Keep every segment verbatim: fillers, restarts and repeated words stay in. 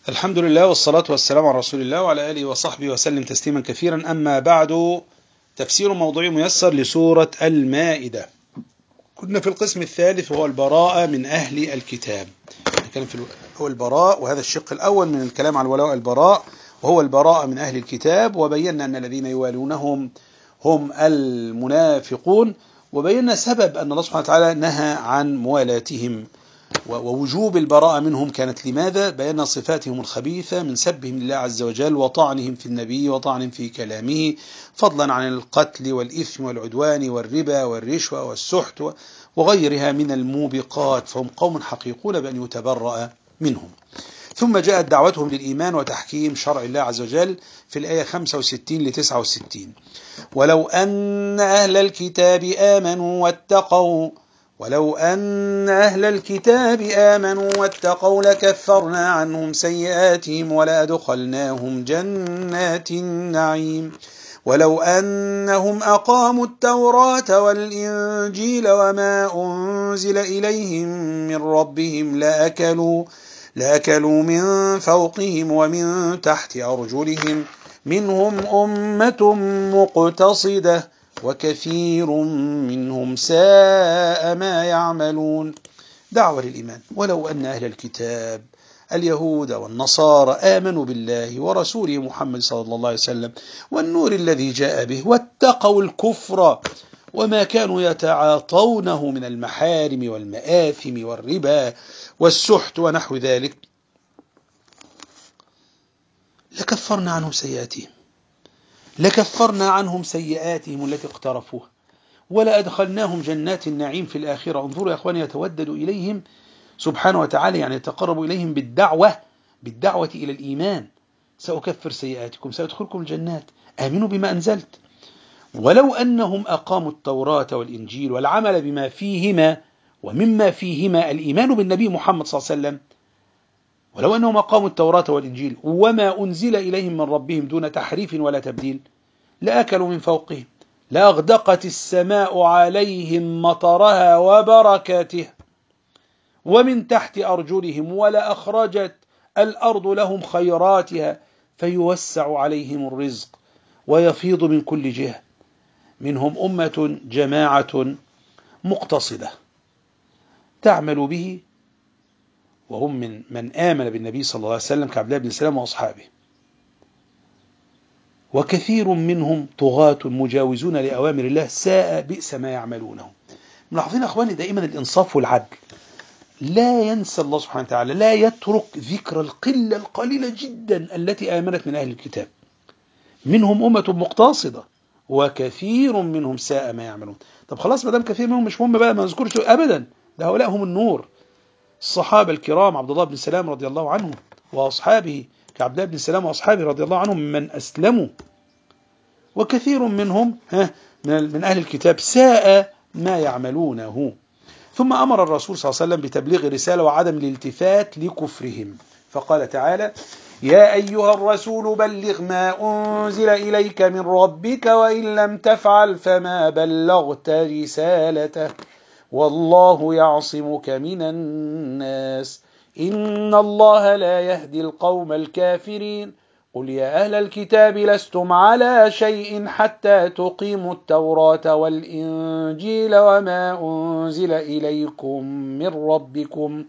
الحمد لله والصلاة والسلام على رسول الله وعلى آله وصحبه وسلم تسليما كثيرا. أما بعد، تفسير موضوعي ميسر لسورة المائدة. كنا في القسم الثالث وهو البراءة من أهل الكتاب. كان في هو البراء، وهذا الشق الأول من الكلام على الولاء والبراء، وهو البراءة من أهل الكتاب. وبينا أن الذين يوالونهم هم المنافقون، وبينا سبب أن الله سبحانه وتعالى نهى عن موالاتهم ووجوب البراءة منهم كانت لماذا؟ بيان صفاتهم الخبيثة من سبهم لله عز وجل وطعنهم في النبي وطعنهم في كلامه، فضلا عن القتل والإثم والعدوان والربا والرشوة والسحت وغيرها من الموبقات، فهم قوم حقيقون بأن يتبرأ منهم. ثم جاءت دعوتهم للإيمان وتحكيم شرع الله عز وجل في الآية خمسة وستين لتسعة وستين: ولو أن أهل الكتاب آمنوا واتقوا ولو أن أهل الكتاب آمنوا واتقوا لكفرنا عنهم سيئاتهم ولأدخلناهم جنات النعيم ولو أنهم أقاموا التوراة والإنجيل وما أنزل إليهم من ربهم لأكلوا لأكلوا من فوقهم ومن تحت أرجلهم منهم أمة مقتصدة وكثير منهم ساء ما يعملون. دعوة للإيمان. ولو أن أهل الكتاب اليهود والنصارى آمنوا بالله ورسوله محمد صلى الله عليه وسلم والنور الذي جاء به واتقوا الكفر وما كانوا يتعاطونه من المحارم والمآثم والربا والسحت ونحو ذلك، لكفرنا عنهم سيئاتهم لكفرنا عنهم سيئاتهم التي اقترفوها ولا أدخلناهم جنات النعيم في الآخرة. انظروا يا أخواني، يتودد إليهم سبحانه وتعالى، يعني يتقرب إليهم بالدعوة بالدعوة إلى الإيمان. سأكفر سيئاتكم سأدخلكم الجنات، آمنوا بما أنزلت. ولو أنهم أقاموا التوراة والإنجيل والعمل بما فيهما، ومما فيهما الإيمان بالنبي محمد صلى الله عليه وسلم، ولو أنهم أقاموا التوراة والإنجيل وما أنزل إليهم من ربهم دون تحريف ولا تبديل لأكلوا من فوقهم لأغدقت السماء عليهم مطرها وبركاتها ومن تحت أرجلهم ولأخرجت الأرض لهم خيراتها فيوسع عليهم الرزق ويفيض من كل جهة منهم أمة جماعة مقتصدة تعمل به، وهم من من آمن بالنبي صلى الله عليه وسلم كعبد الله بن سلام وأصحابه، وكثير منهم طغاة مجاوزون لأوامر الله ساء بئس ما يعملونه. ملاحظين أخواني دائما الإنصاف والعدل، لا ينسى الله سبحانه وتعالى، لا يترك ذكر القلة القليلة جدا التي آمنت من أهل الكتاب، منهم أمة مقتصدة وكثير منهم ساء ما يعملون. طب خلاص، ما دام كثير منهم مش مهم بقى ما نذكرش أبدا، ده هؤلاء هم النور. الصحابة الكرام عبد الله بن سلام رضي الله عنه وأصحابه كعبد الله بن سلام وأصحابه رضي الله عنهم من أسلموا، وكثير منهم من أهل الكتاب ساء ما يعملونه. ثم أمر الرسول صلى الله عليه وسلم بتبليغ الرسالة وعدم الالتفات لكفرهم، فقال تعالى: يا أيها الرسول بلغ ما أنزل إليك من ربك وإن لم تفعل فما بلغت رسالته والله يعصمك من الناس إن الله لا يهدي القوم الكافرين قل يا أهل الكتاب لستم على شيء حتى تقيموا التوراة والإنجيل وما أنزل إليكم من ربكم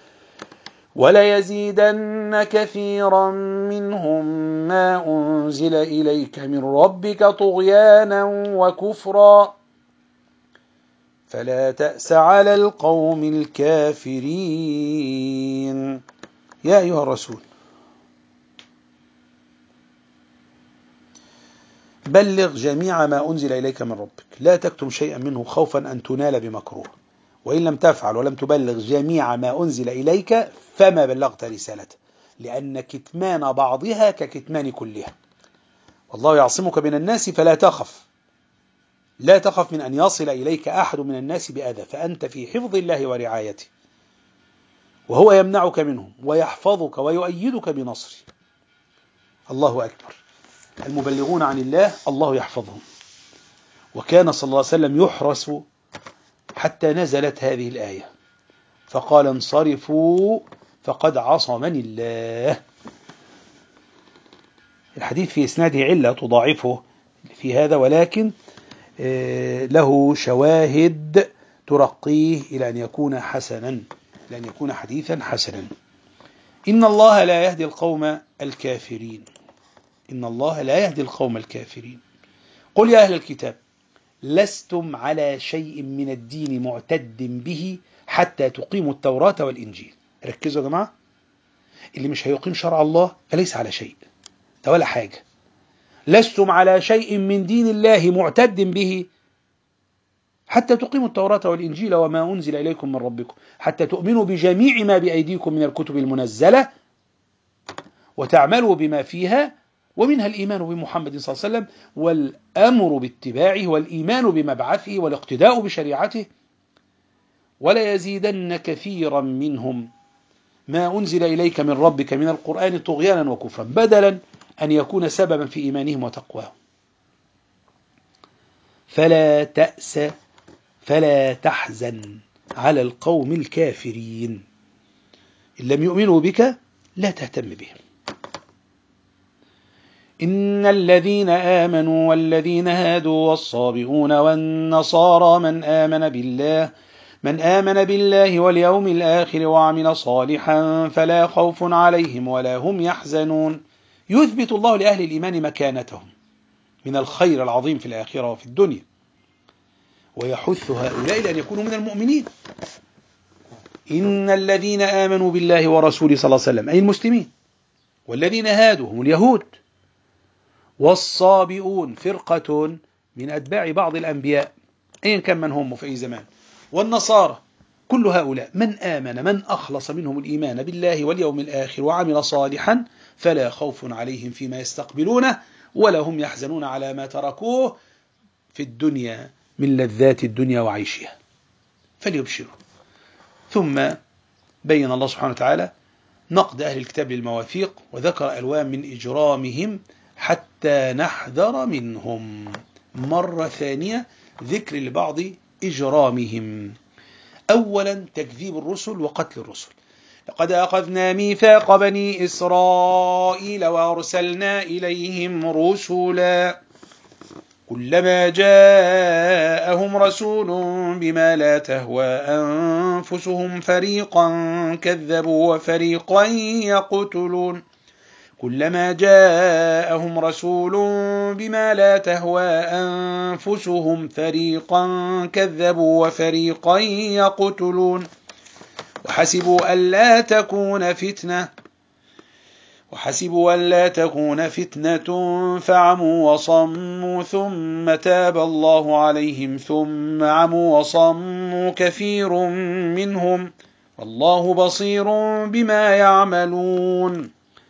وليزيدن كثيرا منهم ما أنزل إليك من ربك طغيانا وكفرا فلا تأس على القوم الكافرين. يا أيها الرسول بلغ جميع ما أنزل إليك من ربك لا تكتم شيئا منه خوفا أن تنال بمكروه وإن لم تفعل ولم تبلغ جميع ما أنزل إليك فما بلغت رسالته لأن كتمان بعضها ككتمان كلها والله يعصمك من الناس فلا تخف لا تخف من أن يصل إليك أحد من الناس بأذى فأنت في حفظ الله ورعايته وهو يمنعك منهم ويحفظك ويؤيدك بنصره. الله أكبر. المبلغون عن الله الله يحفظهم. وكان صلى الله عليه وسلم يحرس حتى نزلت هذه الآية فقال: انصرفوا فقد عصمني الله. الحديث في إسناده علة تضاعفه في هذا، ولكن له شواهد ترقيه إلى أن يكون حسنا، لأن يكون حديثا حسنا. إن الله لا يهدي القوم الكافرين. إن الله لا يهدي القوم الكافرين. قل يا أهل الكتاب لستم على شيء من الدين معتد به حتى تقيموا التوراة والإنجيل. ركزوا يا جماعة، اللي مش هيقيم شرع الله فليس على شيء، ده ولا حاجة. لستم على شيء من دين الله معتد به حتى تقيموا التوراة والإنجيل وما أنزل إليكم من ربكم حتى تؤمنوا بجميع ما بأيديكم من الكتب المنزلة وتعملوا بما فيها، ومنها الإيمان بمحمد صلى الله عليه وسلم والأمر باتباعه والإيمان بمبعثه والاقتداء بشريعته. ولا يزيدن كثيرا منهم ما أنزل إليك من ربك من القرآن طغيانا وكفرا بدلا أن يكون سببا في إيمانهم وتقواهم. فلا تأس فلا تحزن على القوم الكافرين. إن لم يؤمنوا بك لا تهتم بهم. إن الذين آمنوا والذين هادوا والصابئون والنصارى من آمن بالله من آمن بالله واليوم الآخر وعمل صالحا فلا خوف عليهم ولا هم يحزنون. يثبت الله لأهل الإيمان مكانتهم من الخير العظيم في الآخرة وفي الدنيا، ويحث هؤلاء لأن يكونوا من المؤمنين. إن الذين آمنوا بالله ورسوله صلى الله عليه وسلم أي المسلمين، والذين هادوا هم اليهود، والصابئون فرقة من أتباع بعض الأنبياء أيا كان من هم في أي زمان، والنصارى، كل هؤلاء من آمن من أخلص منهم الإيمان بالله واليوم الآخر وعمل صالحا فلا خوف عليهم فيما يستقبلونه ولا هم يحزنون على ما تركوه في الدنيا من لذات الدنيا وعيشها، فليبشروا. ثم بين الله سبحانه وتعالى نقد أهل الكتاب للمواثيق وذكر ألوان من إجرامهم حتى نحذر منهم. مرة ثانية ذكر لبعض إجرامهم. أولا تكذيب الرسل وقتل الرسل. لقد أخذنا ميثاق بني إسرائيل وأرسلنا إليهم رسلا كلما جاءهم رسول بما لا تهوى أنفسهم فريقا كذبوا وفريقا يقتلون كلما جاءهم رسول بما لا تهوى أنفسهم فريقا كذبوا وفريقا يقتلون وحسبوا ألا تكون فتنة وحسبوا ألا تكون فتنة فعموا وصموا ثم تاب الله عليهم ثم عموا وصموا كثير منهم والله بصير بما يعملون.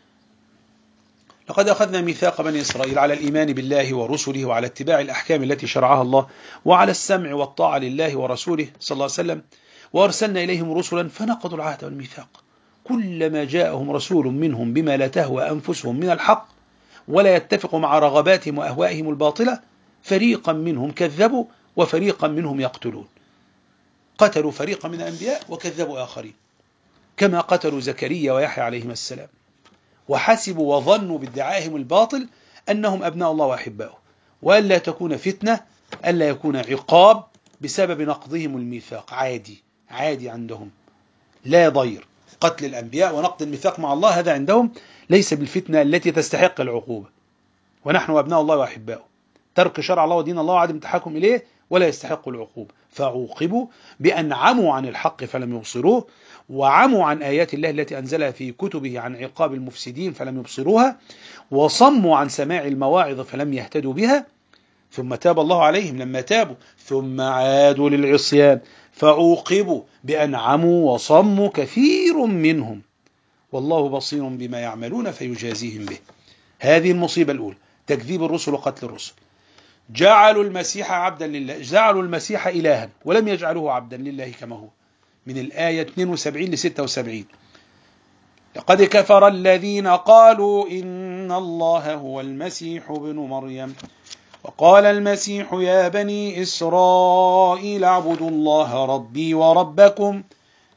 لقد أخذنا ميثاق بني إسرائيل على الإيمان بالله ورسله وعلى اتباع الأحكام التي شرعها الله وعلى السمع والطاعة لله ورسوله صلى الله عليه وسلم، وأرسلنا إليهم رسلا فنقضوا العهد والميثاق كلما جاءهم رسول منهم بما لا تهوى أنفسهم من الحق ولا يتفق مع رغباتهم وأهوائهم الباطلة فريقا منهم كذبوا وفريقا منهم يقتلون. قتلوا فريقا من الأنبياء وكذبوا آخرين كما قتلوا زكريا ويحيى عليهم السلام، وحسبوا وظنوا بادعائهم الباطل أنهم أبناء الله وأحباؤه وألا تكون فتنة، ألا يكون عقاب بسبب نقضهم الميثاق. عادي عادي عندهم، لا ضير. قتل الأنبياء ونقض الميثاق مع الله هذا عندهم ليس بالفتنة التي تستحق العقوبة، ونحن أبناء الله وأحباؤه. ترك شرع الله ودين الله وعدم التحكم إليه ولا يستحق العقوبة، فعوقبوا بأن عموا عن الحق فلم يبصروه، وعموا عن آيات الله التي أنزلها في كتبه عن عقاب المفسدين فلم يبصروها، وصموا عن سماع المواعظ فلم يهتدوا بها. ثم تاب الله عليهم لما تابوا ثم عادوا للعصيان فعوقبوا بأن عموا وصموا كثير منهم والله بصير بما يعملون فيجازيهم به. هذه المصيبة الأولى، تكذيب الرسل وقتل الرسل. جعلوا المسيح عبدا لله، جعلوا المسيح إلها ولم يجعلوه عبدا لله كما هو، من الآية اثنين وسبعين ل ستة وسبعين. لقد كفر الذين قالوا إن الله هو المسيح ابن مريم وقال المسيح يا بني إسرائيل اعبدوا الله ربي وربكم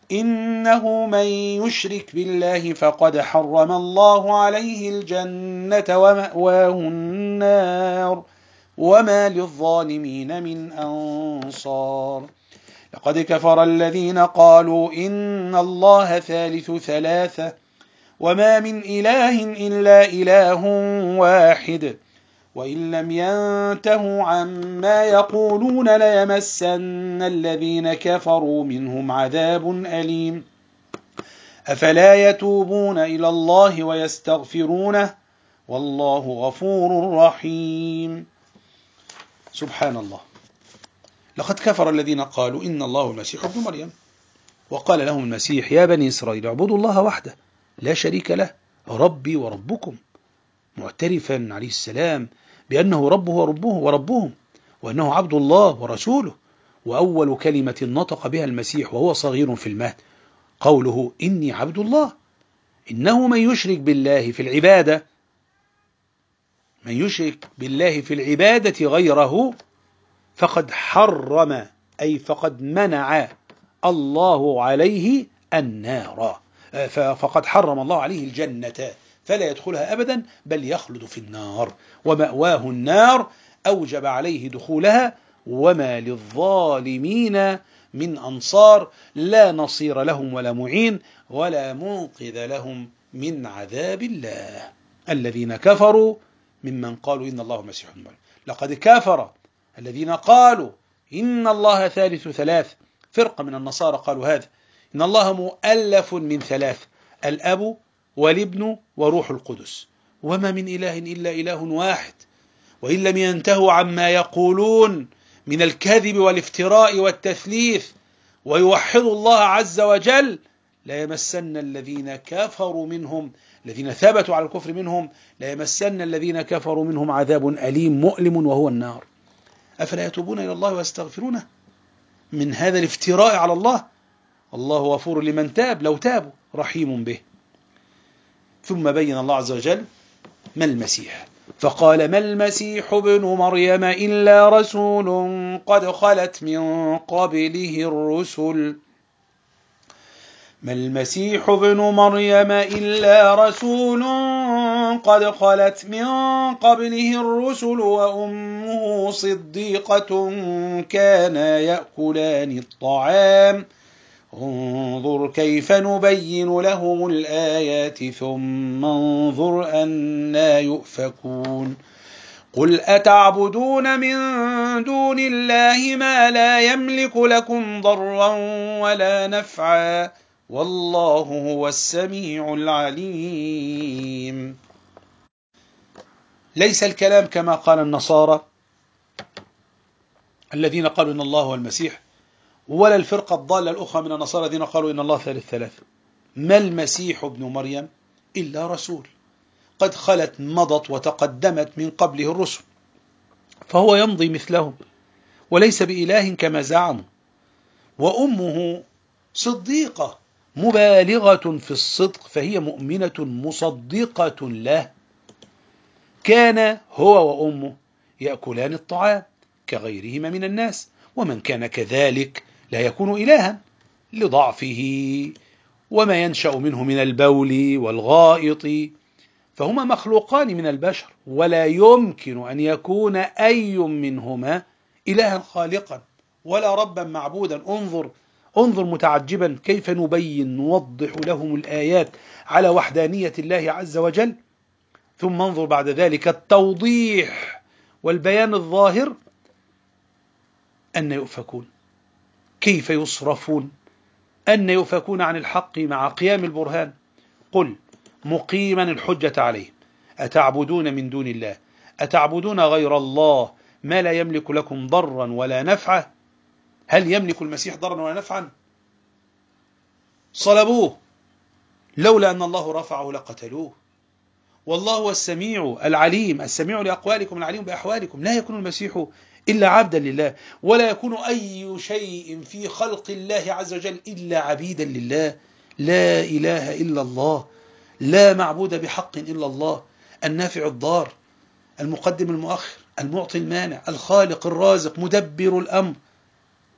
إنه من يشرك بالله فقد حرم الله عليه الجنة ومأواه النار وما للظالمين من أنصار. لقد كفر الذين قالوا إن الله ثالث ثلاثة وما من إله إلا إله واحد وإن لم ينتهوا عما يقولون ليمسن الذين كفروا منهم عذاب أليم. أفلا يتوبون إلى الله ويستغفرونه والله غفور رحيم. سبحان الله. لقد كفر الذين قالوا إن الله المسيح ابن مريم، وقال لهم المسيح يا بني إسرائيل اعبدوا الله وحده لا شريك له ربي وربكم، معترفا عليه السلام بأنه ربه وربه وربهم، وأنه عبد الله ورسوله. وأول كلمة نطق بها المسيح وهو صغير في المهد قوله إني عبد الله. إنه من يشرك بالله في العبادة من يشرك بالله في العبادة غيره فقد حرم، أي فقد منع الله عليه النار، فقد حرم الله عليه الجنة فلا يدخلها أبدا بل يخلد في النار، ومأواه النار أوجب عليه دخولها وما للظالمين من أنصار، لا نصير لهم ولا معين ولا منقذ لهم من عذاب الله. الذين كفروا ممن قالوا إن الله المسيح ابن مريم. لقد كفر الذين قالوا إن الله ثالث ثلاث، فرقة من النصارى قالوا هذا، إن الله مؤلف من ثلاث، الأب والابن وروح القدس، وما من إله إلا إله واحد، وإن لم ينتهوا عما يقولون من الكذب والافتراء والتثليث ويوحدوا الله عز وجل لا يمسن الذين كفروا منهم، الذين ثبتوا على الكفر منهم، لا يمسن الذين كفروا منهم عذاب أليم مؤلم وهو النار. أفلا يتوبون إلى الله ويستغفرونه من هذا الافتراء على الله؟ الله غفور لمن تاب لو تابوا رحيم به. ثم بين الله عز وجل ما المسيح، فقال ما المسيح ابن مريم إلا رسول قد خلت من قبله الرسل ما المسيح ابن مريم إلا رسول قد خلت من قبله الرسل وأمه صديقة كانا يأكلان الطعام انظر كيف نبين لهم الآيات ثم انظر أنى يؤفكون قل أتعبدون من دون الله ما لا يملك لكم ضرا ولا نفعا والله هو السميع العليم. ليس الكلام كما قال النصارى الذين قالوا إن الله هو المسيح، ولا الفرقة الضالة الأخرى من النصارى الذين قالوا إن الله ثالث ثلاثة. ما المسيح ابن مريم إلا رسول قد خلت مضت وتقدمت من قبله الرسل، فهو يمضي مثلهم وليس بإله كما زعموا. وأمه صديقة مبالغة في الصدق فهي مؤمنة مصدقة له. كان هو وأمه يأكلان الطعام كغيرهما من الناس، ومن كان كذلك لا يكون إلها لضعفه وما ينشأ منه من البول والغائط، فهما مخلوقان من البشر ولا يمكن أن يكون أي منهما إلها خالقا ولا ربا معبودا. انظر انظر متعجبا كيف نبين نوضح لهم الآيات على وحدانية الله عز وجل، ثم انظر بعد ذلك التوضيح والبيان الظاهر أن يؤفكون، كيف يصرفون، أن يؤفكون عن الحق مع قيام البرهان. قل مقيما الحجة عليه أتعبدون من دون الله أتعبدون غير الله ما لا يملك لكم ضرا ولا نفعا. هل يملك المسيح ضرا ولا نفعا؟ صلبوه، لولا أن الله رفعه لقتلوه. والله هو السميع العليم، السميع لأقوالكم العليم بأحوالكم. لا يكون المسيح إلا عبدا لله، ولا يكون أي شيء في خلق الله عز وجل إلا عبيدا لله. لا إله إلا الله، لا معبود بحق إلا الله، النافع الضار، المقدم المؤخر، المعطي المانع، الخالق الرازق، مدبر الأمر.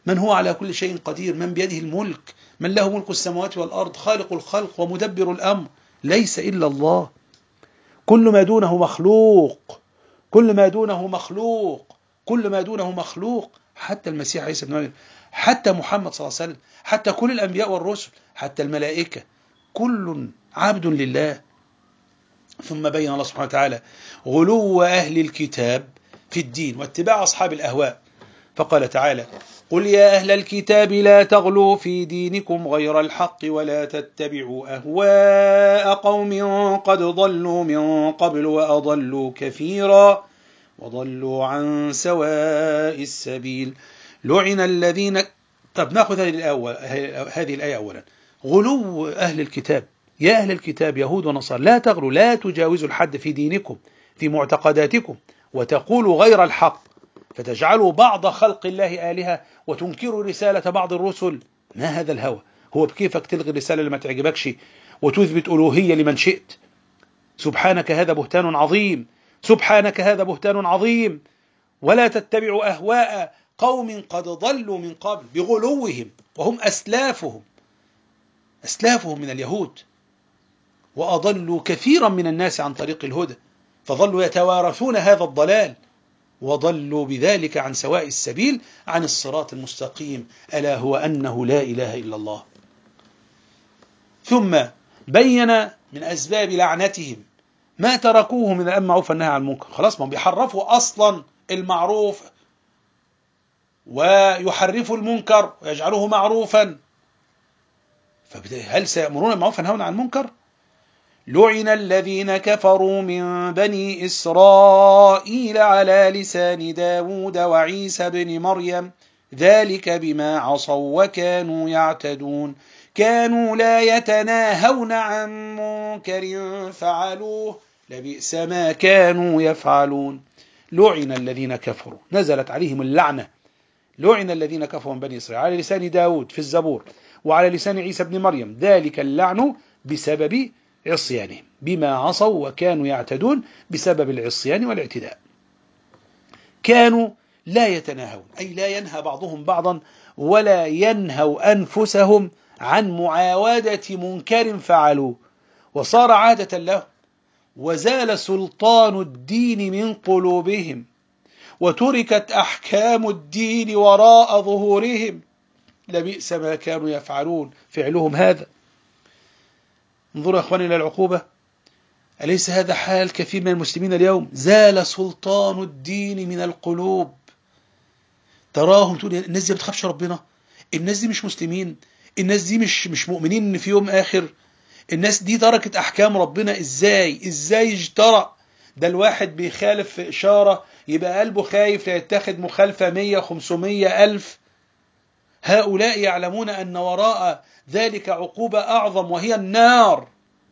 من هو على كل شيء قدير، من بيده الملك، من له ملك السماوات والأرض، خالق الخلق ومدبر الأمر، ليس إلا الله. كل ما دونه مخلوق، كل ما دونه مخلوق، كل ما دونه مخلوق، حتى المسيح عيسى بن مريم، حتى محمد صلى الله عليه وسلم، حتى كل الأنبياء والرسل، حتى الملائكة، كل عبد لله. ثم بين الله سبحانه وتعالى غلو أهل الكتاب في الدين واتباع أصحاب الأهواء، فقال تعالى: قل يا أهل الكتاب لا تغلوا في دينكم غير الحق ولا تتبعوا أهواء قوم قد ضلوا من قبل وأضلوا كثيرا وضلوا عن سواء السبيل لعن الذين. طب نأخذ هذه الآية أولا. غلو أهل الكتاب، يا أهل الكتاب يهود ونصارى لا تغلوا، لا تجاوزوا الحد في دينكم في معتقداتكم وتقولوا غير الحق فتجعلوا بعض خلق الله آلهة وتنكروا رسالة بعض الرسل. ما هذا الهوى؟ هو بكيفك تلغي الرسالة اللي ما تعجبكش وتثبت ألوهية لمن شئت؟ سبحانك هذا بهتان عظيم، سبحانك هذا بهتان عظيم. ولا تتبعوا أهواء قوم قد ضلوا من قبل بغلوهم، وهم أسلافهم أسلافهم من اليهود، وأضلوا كثيرا من الناس عن طريق الهدى، فظلوا يتوارثون هذا الضلال وضلوا بذلك عن سواء السبيل، عن الصراط المستقيم، ألا هو أنه لا إله إلا الله. ثم بين من أسباب لعنتهم ما تركوه من الأمر بالمعروف والنهي عن المنكر. خلاص، ما بيحرفوا أصلا المعروف ويحرفوا المنكر ويجعلوه معروفا، فهل سيأمرون بالمعروف وينهون عن المنكر؟ لعن الذين كفروا من بني إسرائيل على لسان داود وعيسى بن مريم ذلك بما عصوا وكانوا يعتدون كانوا لا يتناهون عن منكر فعلوه لبئس ما كانوا يفعلون. لعن الذين كفروا، نزلت عليهم اللعنة. لعن الذين كفروا من بني إسرائيل على لسان داود في الزبور وعلى لسان عيسى بن مريم، ذلك اللعن بسبب عصيانهم، بما عصوا وكانوا يعتدون، بسبب العصيان والاعتداء. كانوا لا يتناهون، أي لا ينهى بعضهم بعضا ولا ينهوا أنفسهم عن معاودة منكر فعلوه، وصار عادة لهم، وزال سلطان الدين من قلوبهم، وتركت أحكام الدين وراء ظهورهم، لبئس ما كانوا يفعلون فعلهم هذا. انظروا يا أخواني إلى العقوبة، أليس هذا حال كثير من المسلمين اليوم؟ زال سلطان الدين من القلوب. تراهم تقول الناس دي ما بتخافش ربنا، الناس دي مش مسلمين، الناس دي مش مش مؤمنين إن في يوم آخر، الناس دي تركت أحكام ربنا. إزاي إزاي اجترأ ده الواحد بيخالف في إشارة يبقى قلبه خايف لا يتخذ مخالفة مية خمسمية ألف. هؤلاء يعلمون أن وراء ذلك عقوبة أعظم وهي النار.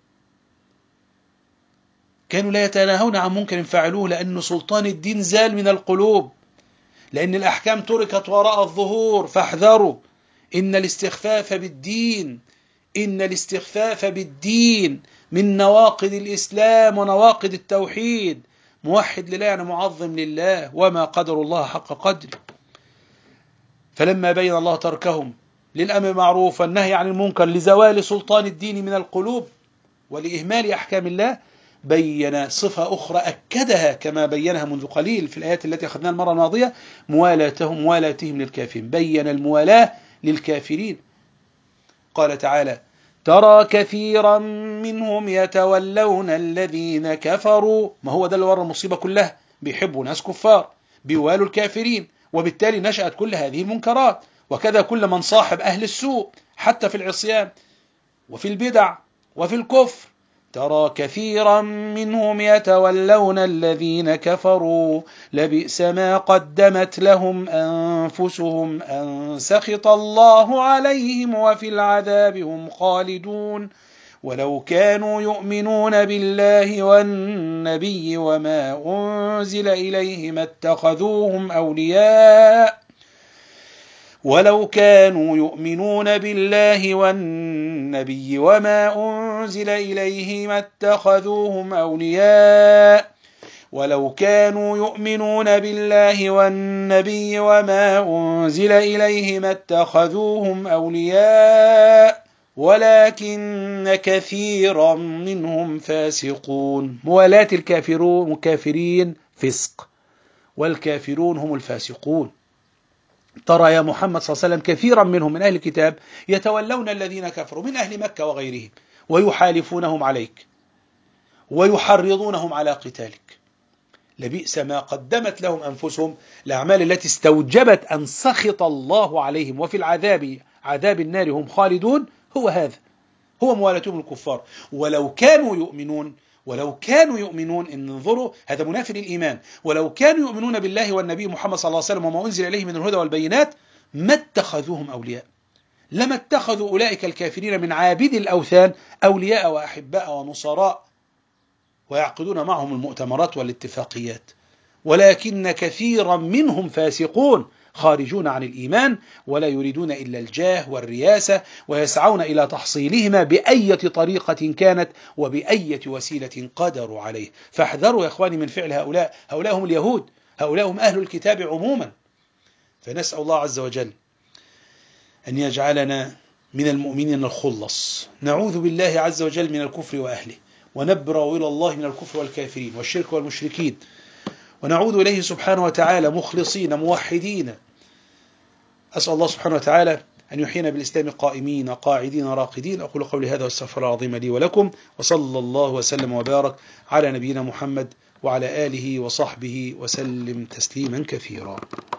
كانوا لا يتناهون عن منكر فعلوه، لأن سلطان الدين زال من القلوب، لأن الأحكام تركت وراء الظهور. فاحذروا، إن الاستخفاف بالدين إن الاستخفاف بالدين من نواقض الإسلام ونواقض التوحيد. موحد لله يعني معظم لله، وما قدر الله حق قدره. فلما بين الله تركهم للأمر بالمعروف والنهي عن المنكر لزوال سلطان الدين من القلوب ولإهمال أحكام الله، بين صفة أخرى أكدها كما بينها منذ قليل في الآيات التي أخذناها المرة الماضية، موالاتهم موالاتهم للكافرين. بين الموالاة للكافرين، قال تعالى: ترى كثيرا منهم يتولون الذين كفروا. ما هو ده اللي ورا المصيبة كلها، بيحبوا ناس كفار بيوالوا الكافرين، وبالتالي نشأت كل هذه المنكرات. وكذا كل من صاحب أهل السوء حتى في العصيان وفي البدع وفي الكفر. ترى كثيرا منهم يتولون الذين كفروا لبئس ما قدمت لهم أنفسهم أن سخط الله عليهم وفي العذاب هم خالدون ولو كانوا يؤمنون بالله والنبي وما أنزل إليه ما اتخذوهم أولياء ولو كانوا يؤمنون بالله والنبي وما أنزل إليه ما اتخذوهم أولياء ولو كانوا يؤمنون بالله والنبي وما أنزل إليه ما اتخذوهم أولياء ولكن كثيرا منهم فاسقون. موالاة الكافرون الكافرين فسق، والكافرون هم الفاسقون. ترى يا محمد صلى الله عليه وسلم كثيرا منهم من أهل الكتاب يتولون الذين كفروا من أهل مكة وغيرهم ويحالفونهم عليك ويحرضونهم على قتالك. لبئس ما قدمت لهم أنفسهم، الأعمال التي استوجبت أن سخط الله عليهم وفي العذاب عذاب النار هم خالدون. هو هذا، هو موالاتهم الكفار. ولو كانوا يؤمنون ولو كانوا يؤمنون إن انظروا هذا منافي للإيمان. ولو كانوا يؤمنون بالله والنبي محمد صلى الله عليه وسلم وما أنزل إليه من الهدى والبينات ما اتخذوهم أولياء، لما اتخذوا أولئك الكافرين من عابد الأوثان أولياء وأحباء ونصراء ويعقدون معهم المؤتمرات والاتفاقيات. ولكن كثيرا منهم فاسقون خارجون عن الإيمان ولا يريدون إلا الجاه والرياسة ويسعون إلى تحصيلهما بأية طريقة كانت وبأية وسيلة قدروا عليه. فاحذروا يا إخواني من فعل هؤلاء. هؤلاء هم اليهود، هؤلاء هم أهل الكتاب عموما. فنسأل الله عز وجل أن يجعلنا من المؤمنين الخلص. نعوذ بالله عز وجل من الكفر وأهله، ونبرأ إلى الله من الكفر والكافرين والشرك والمشركين، ونعوذ إليه سبحانه وتعالى مخلصين موحدين. أسأل الله سبحانه وتعالى أن يحيينا بالإسلام قائمين قاعدين راقدين. أقول قولي هذا واستغفر الله العظيم لي ولكم، وصلى الله وسلم وبارك على نبينا محمد وعلى آله وصحبه وسلم تسليما كثيرا.